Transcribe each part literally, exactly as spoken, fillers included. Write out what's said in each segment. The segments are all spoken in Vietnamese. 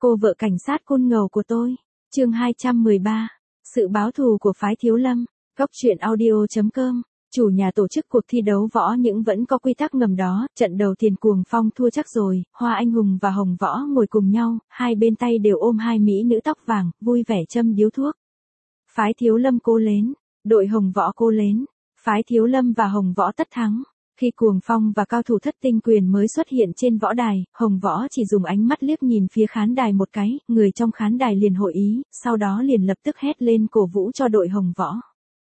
Cô vợ cảnh sát côn ngầu của tôi. Chương hai trăm mười ba. Sự báo thù của phái Thiếu Lâm. Góc truyện audio chấm com. Chủ nhà tổ chức cuộc thi đấu võ nhưng vẫn có quy tắc ngầm đó, trận đầu Tiền Cuồng Phong thua chắc rồi, Hoa Anh Hùng và Hồng Võ ngồi cùng nhau, hai bên tay đều ôm hai mỹ nữ tóc vàng, vui vẻ châm điếu thuốc. Phái Thiếu Lâm cố lên, đội Hồng Võ cố lên, phái Thiếu Lâm và Hồng Võ tất thắng. Khi Cuồng Phong và cao thủ Thất Tinh Quyền mới xuất hiện trên võ đài, Hồng Võ chỉ dùng ánh mắt liếc nhìn phía khán đài một cái, người trong khán đài liền hội ý, sau đó liền lập tức hét lên cổ vũ cho đội Hồng Võ.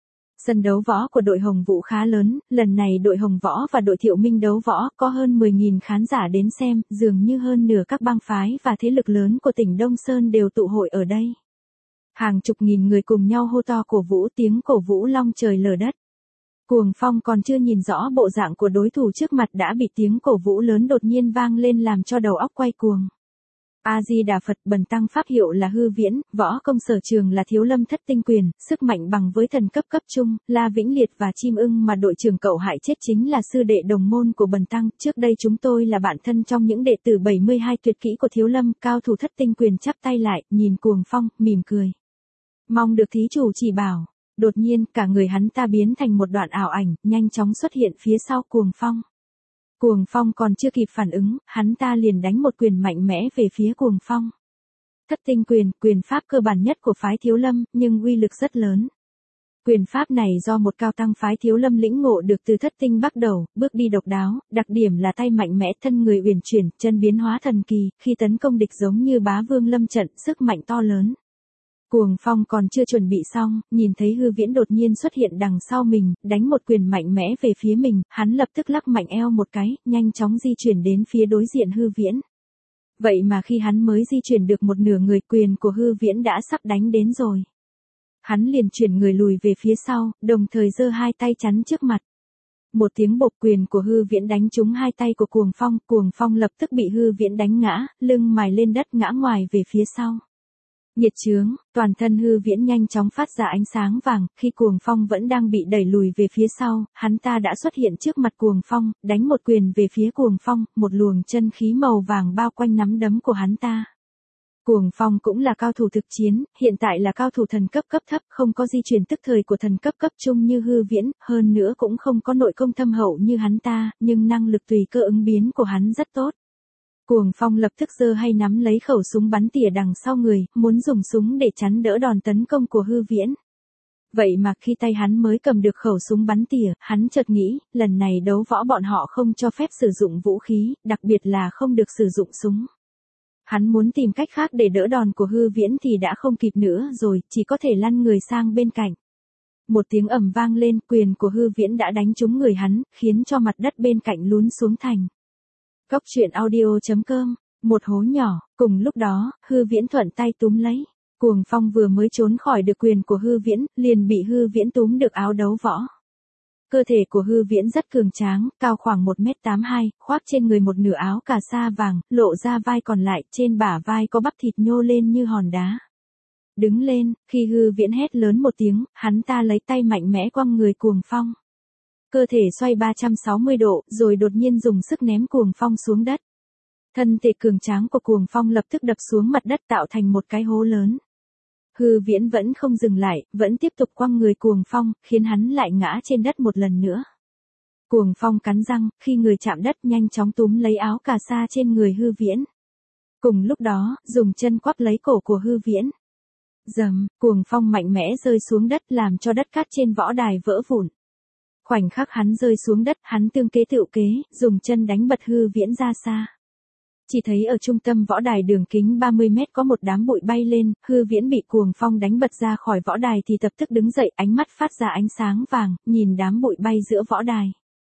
Sân đấu võ của đội Hồng Vũ khá lớn, lần này đội Hồng Võ và đội Thiệu Minh đấu võ có hơn mười nghìn khán giả đến xem, dường như hơn nửa các bang phái và thế lực lớn của tỉnh Đông Sơn đều tụ hội ở đây. Hàng chục nghìn người cùng nhau hô to cổ vũ, tiếng cổ vũ long trời lở đất. Cuồng Phong còn chưa nhìn rõ bộ dạng của đối thủ trước mặt đã bị tiếng cổ vũ lớn đột nhiên vang lên làm cho đầu óc quay cuồng. A-di-đà Phật, bần tăng pháp hiệu là Hư Viễn, võ công sở trường là Thiếu Lâm Thất Tinh Quyền, sức mạnh bằng với thần cấp cấp trung, La Vĩnh Liệt và Chim Ưng mà đội trưởng cậu hại chết chính là sư đệ đồng môn của bần tăng, trước đây chúng tôi là bạn thân trong những đệ tử bảy mươi hai tuyệt kỹ của Thiếu Lâm, cao thủ Thất Tinh Quyền chắp tay lại, nhìn Cuồng Phong, mỉm cười. Mong được thí chủ chỉ bảo. Đột nhiên, cả người hắn ta biến thành một đoạn ảo ảnh, nhanh chóng xuất hiện phía sau Cuồng Phong. Cuồng Phong còn chưa kịp phản ứng, hắn ta liền đánh một quyền mạnh mẽ về phía Cuồng Phong. Thất Tinh Quyền, quyền pháp cơ bản nhất của phái Thiếu Lâm, nhưng uy lực rất lớn. Quyền pháp này do một cao tăng phái Thiếu Lâm lĩnh ngộ được từ Thất Tinh bắt đầu, bước đi độc đáo, đặc điểm là tay mạnh mẽ, thân người uyển chuyển, chân biến hóa thần kỳ, khi tấn công địch giống như bá vương lâm trận, sức mạnh to lớn. Cuồng Phong còn chưa chuẩn bị xong, nhìn thấy Hư Viễn đột nhiên xuất hiện đằng sau mình, đánh một quyền mạnh mẽ về phía mình, hắn lập tức lắc mạnh eo một cái, nhanh chóng di chuyển đến phía đối diện Hư Viễn. Vậy mà khi hắn mới di chuyển được một nửa người, quyền của Hư Viễn đã sắp đánh đến rồi. Hắn liền chuyển người lùi về phía sau, đồng thời giơ hai tay chắn trước mặt. Một tiếng bộc, quyền của Hư Viễn đánh trúng hai tay của Cuồng Phong, Cuồng Phong lập tức bị Hư Viễn đánh ngã, lưng mài lên đất ngã ngoài về phía sau. Nhiệt chướng, toàn thân Hư Viễn nhanh chóng phát ra ánh sáng vàng, khi Cuồng Phong vẫn đang bị đẩy lùi về phía sau, hắn ta đã xuất hiện trước mặt Cuồng Phong, đánh một quyền về phía Cuồng Phong, một luồng chân khí màu vàng bao quanh nắm đấm của hắn ta. Cuồng Phong cũng là cao thủ thực chiến, hiện tại là cao thủ thần cấp cấp thấp, không có di chuyển tức thời của thần cấp cấp trung như Hư Viễn, hơn nữa cũng không có nội công thâm hậu như hắn ta, nhưng năng lực tùy cơ ứng biến của hắn rất tốt. Cuồng Phong lập tức giơ hay nắm lấy khẩu súng bắn tỉa đằng sau người, muốn dùng súng để chắn đỡ đòn tấn công của Hư Viễn. Vậy mà khi tay hắn mới cầm được khẩu súng bắn tỉa, hắn chợt nghĩ, lần này đấu võ bọn họ không cho phép sử dụng vũ khí, đặc biệt là không được sử dụng súng. Hắn muốn tìm cách khác để đỡ đòn của Hư Viễn thì đã không kịp nữa rồi, chỉ có thể lăn người sang bên cạnh. Một tiếng ầm vang lên, quyền của Hư Viễn đã đánh trúng người hắn, khiến cho mặt đất bên cạnh lún xuống thành. Góc truyện audio chấm com. Một hố nhỏ, cùng lúc đó, Hư Viễn thuận tay túm lấy. Cuồng Phong vừa mới trốn khỏi được quyền của Hư Viễn, liền bị Hư Viễn túm được áo đấu võ. Cơ thể của Hư Viễn rất cường tráng, cao khoảng một mét tám mươi hai, khoác trên người một nửa áo cà sa vàng, lộ ra vai còn lại, trên bả vai có bắp thịt nhô lên như hòn đá. Đứng lên, khi Hư Viễn hét lớn một tiếng, hắn ta lấy tay mạnh mẽ quăng người Cuồng Phong. Cơ thể xoay ba trăm sáu mươi độ, rồi đột nhiên dùng sức ném Cuồng Phong xuống đất. Thân thể cường tráng của Cuồng Phong lập tức đập xuống mặt đất tạo thành một cái hố lớn. Hư Viễn vẫn không dừng lại, vẫn tiếp tục quăng người Cuồng Phong, khiến hắn lại ngã trên đất một lần nữa. Cuồng Phong cắn răng, khi người chạm đất nhanh chóng túm lấy áo cà sa trên người Hư Viễn. Cùng lúc đó, dùng chân quắp lấy cổ của Hư Viễn. Dầm, Cuồng Phong mạnh mẽ rơi xuống đất làm cho đất cát trên võ đài vỡ vụn. Khoảnh khắc hắn rơi xuống đất, hắn tương kế tựu kế, dùng chân đánh bật Hư Viễn ra xa. Chỉ thấy ở trung tâm võ đài đường kính ba mươi mét có một đám bụi bay lên, Hư Viễn bị Cuồng Phong đánh bật ra khỏi võ đài thì lập tức đứng dậy, ánh mắt phát ra ánh sáng vàng, nhìn đám bụi bay giữa võ đài.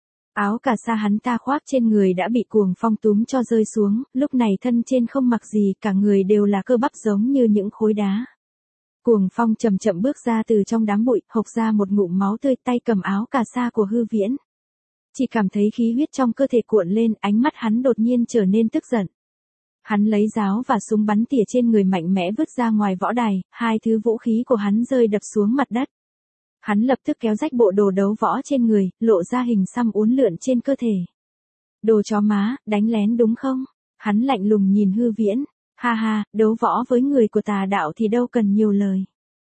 Áo cà sa hắn ta khoác trên người đã bị Cuồng Phong túm cho rơi xuống, lúc này thân trên không mặc gì, cả người đều là cơ bắp giống như những khối đá. Cuồng Phong chậm chậm bước ra từ trong đám bụi, hộc ra một ngụm máu tươi, tay cầm áo cà sa của Hư Viễn. Chỉ cảm thấy khí huyết trong cơ thể cuộn lên, ánh mắt hắn đột nhiên trở nên tức giận. Hắn lấy giáo và súng bắn tỉa trên người mạnh mẽ vứt ra ngoài võ đài, hai thứ vũ khí của hắn rơi đập xuống mặt đất. Hắn lập tức kéo rách bộ đồ đấu võ trên người, lộ ra hình xăm uốn lượn trên cơ thể. Đồ chó má, đánh lén đúng không? Hắn lạnh lùng nhìn Hư Viễn. Ha ha, đấu võ với người của tà đạo thì đâu cần nhiều lời.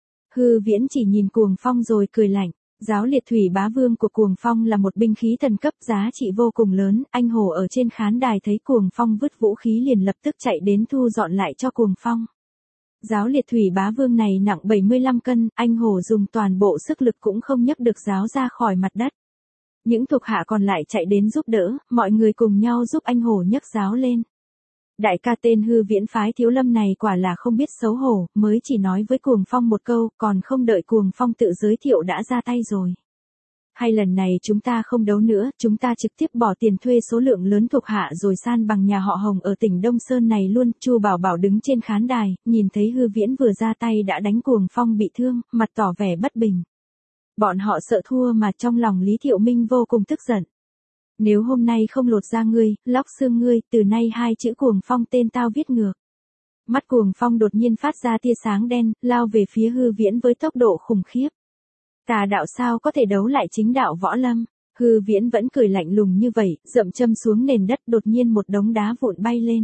Hư Viễn chỉ nhìn Cuồng Phong rồi cười lạnh. Giáo liệt thủy bá vương của Cuồng Phong là một binh khí thần cấp giá trị vô cùng lớn, anh hổ ở trên khán đài thấy Cuồng Phong vứt vũ khí liền lập tức chạy đến thu dọn lại cho Cuồng Phong. Giáo liệt thủy bá vương này nặng bảy mươi lăm cân, anh hổ dùng toàn bộ sức lực cũng không nhấc được giáo ra khỏi mặt đất. Những thuộc hạ còn lại chạy đến giúp đỡ, mọi người cùng nhau giúp anh hổ nhấc giáo lên. Đại ca tên Hư Viễn phái Thiếu Lâm này quả là không biết xấu hổ, mới chỉ nói với Cuồng Phong một câu, còn không đợi Cuồng Phong tự giới thiệu đã ra tay rồi. Hay lần này chúng ta không đấu nữa, chúng ta trực tiếp bỏ tiền thuê số lượng lớn thuộc hạ rồi san bằng nhà họ Hồng ở tỉnh Đông Sơn này luôn. Chu Bảo Bảo đứng trên khán đài, nhìn thấy Hư Viễn vừa ra tay đã đánh Cuồng Phong bị thương, mặt tỏ vẻ bất bình. Bọn họ sợ thua mà trong lòng Lý Thiệu Minh vô cùng tức giận. Nếu hôm nay không lột da ngươi, lóc xương ngươi, từ nay hai chữ Cuồng Phong tên tao viết ngược. Mắt Cuồng Phong đột nhiên phát ra tia sáng đen, lao về phía Hư Viễn với tốc độ khủng khiếp. Tà đạo sao có thể đấu lại chính đạo võ lâm? Hư Viễn vẫn cười lạnh lùng như vậy, dậm châm xuống nền đất, đột nhiên một đống đá vụn bay lên.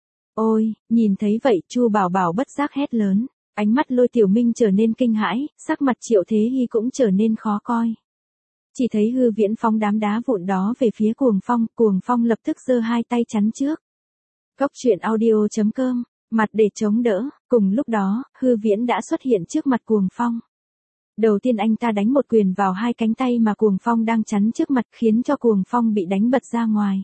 Ôi, nhìn thấy vậy, Chu Bảo Bảo bất giác hét lớn, ánh mắt Lôi Tiểu Minh trở nên kinh hãi, sắc mặt Triệu Thế Hy cũng trở nên khó coi. Chỉ thấy Hư Viễn phóng đám đá vụn đó về phía Cuồng Phong, Cuồng Phong lập tức giơ hai tay chắn trước. Cốc truyện audio chấm com, mặt để chống đỡ, cùng lúc đó, Hư Viễn đã xuất hiện trước mặt Cuồng Phong. Đầu tiên anh ta đánh một quyền vào hai cánh tay mà Cuồng Phong đang chắn trước mặt khiến cho Cuồng Phong bị đánh bật ra ngoài.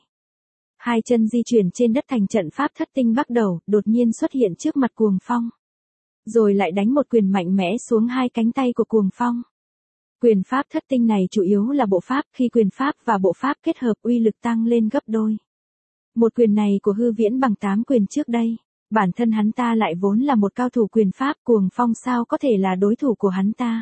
Hai chân di chuyển trên đất thành trận pháp thất tinh bắt đầu, đột nhiên xuất hiện trước mặt Cuồng Phong. Rồi lại đánh một quyền mạnh mẽ xuống hai cánh tay của Cuồng Phong. Quyền pháp thất tinh này chủ yếu là bộ pháp, khi quyền pháp và bộ pháp kết hợp uy lực tăng lên gấp đôi. Một quyền này của Hư Viễn bằng tám quyền trước đây. Bản thân hắn ta lại vốn là một cao thủ quyền pháp, Cuồng Phong sao có thể là đối thủ của hắn ta.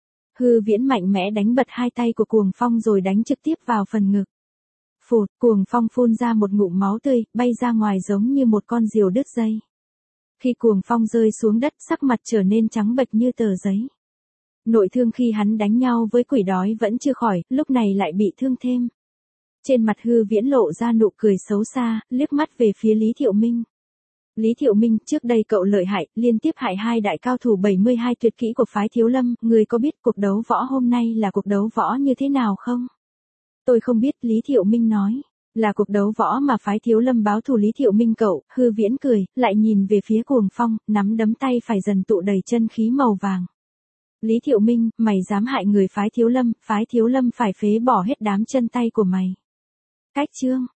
Hư Viễn mạnh mẽ đánh bật hai tay của Cuồng Phong rồi đánh trực tiếp vào phần ngực. Phụt, Cuồng Phong phun ra một ngụm máu tươi, bay ra ngoài giống như một con diều đứt dây. Khi Cuồng Phong rơi xuống đất, sắc mặt trở nên trắng bệch như tờ giấy. Nội thương khi hắn đánh nhau với quỷ đói vẫn chưa khỏi, lúc này lại bị thương thêm. Trên mặt Hư Viễn lộ ra nụ cười xấu xa, liếc mắt về phía Lý Thiệu Minh. Lý Thiệu Minh, trước đây cậu lợi hại, liên tiếp hại hai đại cao thủ bảy mươi hai tuyệt kỹ của phái Thiếu Lâm, người có biết cuộc đấu võ hôm nay là cuộc đấu võ như thế nào không? Tôi không biết, Lý Thiệu Minh nói. Là cuộc đấu võ mà phái Thiếu Lâm báo thù Lý Thiệu Minh cậu. Hư Viễn cười, lại nhìn về phía Cuồng Phong, nắm đấm tay phải dần tụ đầy chân khí màu vàng. Lý Thiệu Minh, mày dám hại người phái Thiếu Lâm, phái Thiếu Lâm phải phế bỏ hết đám chân tay của mày. Cách chương.